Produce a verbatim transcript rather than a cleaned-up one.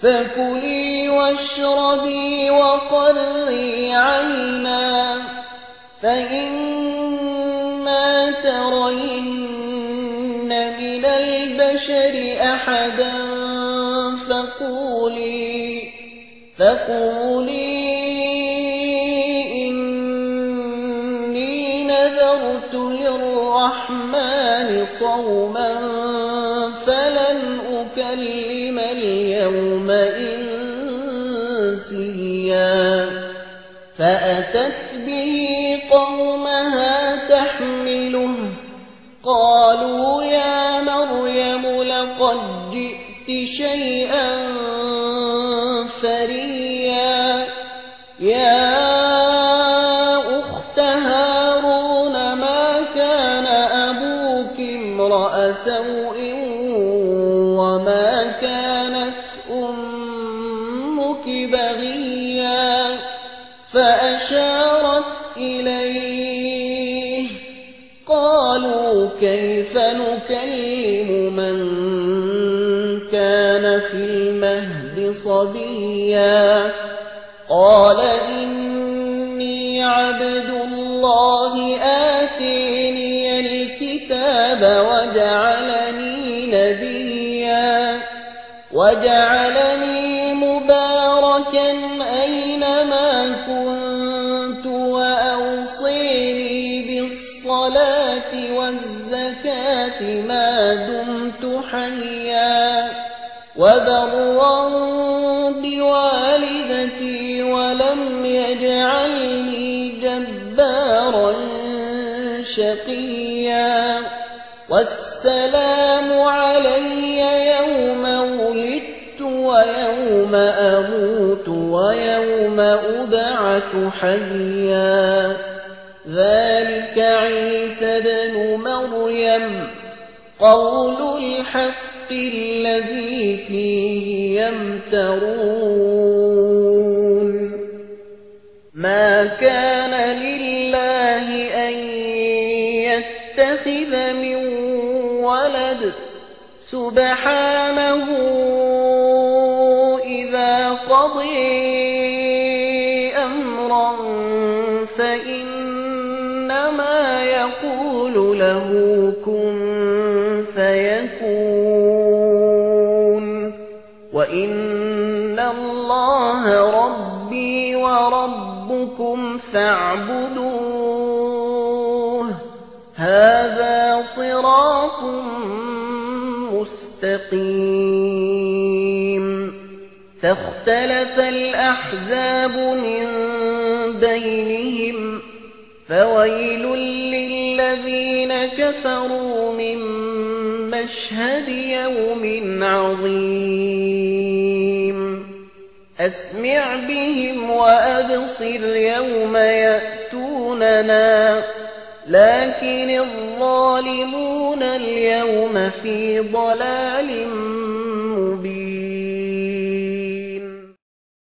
فكلي واشربي وقري عينا فإما ترين من البشر أحدا فقولي فقولي إني نذرت للرحمن صوما فلن أكلم اليوم إنسيا فأتت به قومها تحمله قالوا يا مريم لقد جئت شيئا فريا يا أخت هارون ما كان أبوك امرأ سوء وما كانت أمك بغيا فأشارت إليه قالوا كيف نكلم من كان في المهد صبيا قال إني عبد الله آتيني الكتاب وجعلني نبيا وجعلني مباركا أينما كنت وأوصيني بالصلاة والزكاة ما دمت حيا وبرا بوالدتي ولم يجعلني جبارا شقيا والسلام علي يوم ولدت ويوم أموت ويوم أبعث حيا ذلك عيسى بن مريم قول الحق الذي فيه يمترون ما كان لله أن يتخذ من ولد سبحانه إذا قضي أمرا فإنما يقول له كن فيكون وإن الله ربي وربكم فاعبدوه هذا صراط مستقيم فاختلف الأحزاب من بينهم فويل للذين كفروا من مشهد يوم عظيم أسمع بهم وأبصر يوم يأتوننا لكن الظالمون اليوم في ضلال مبين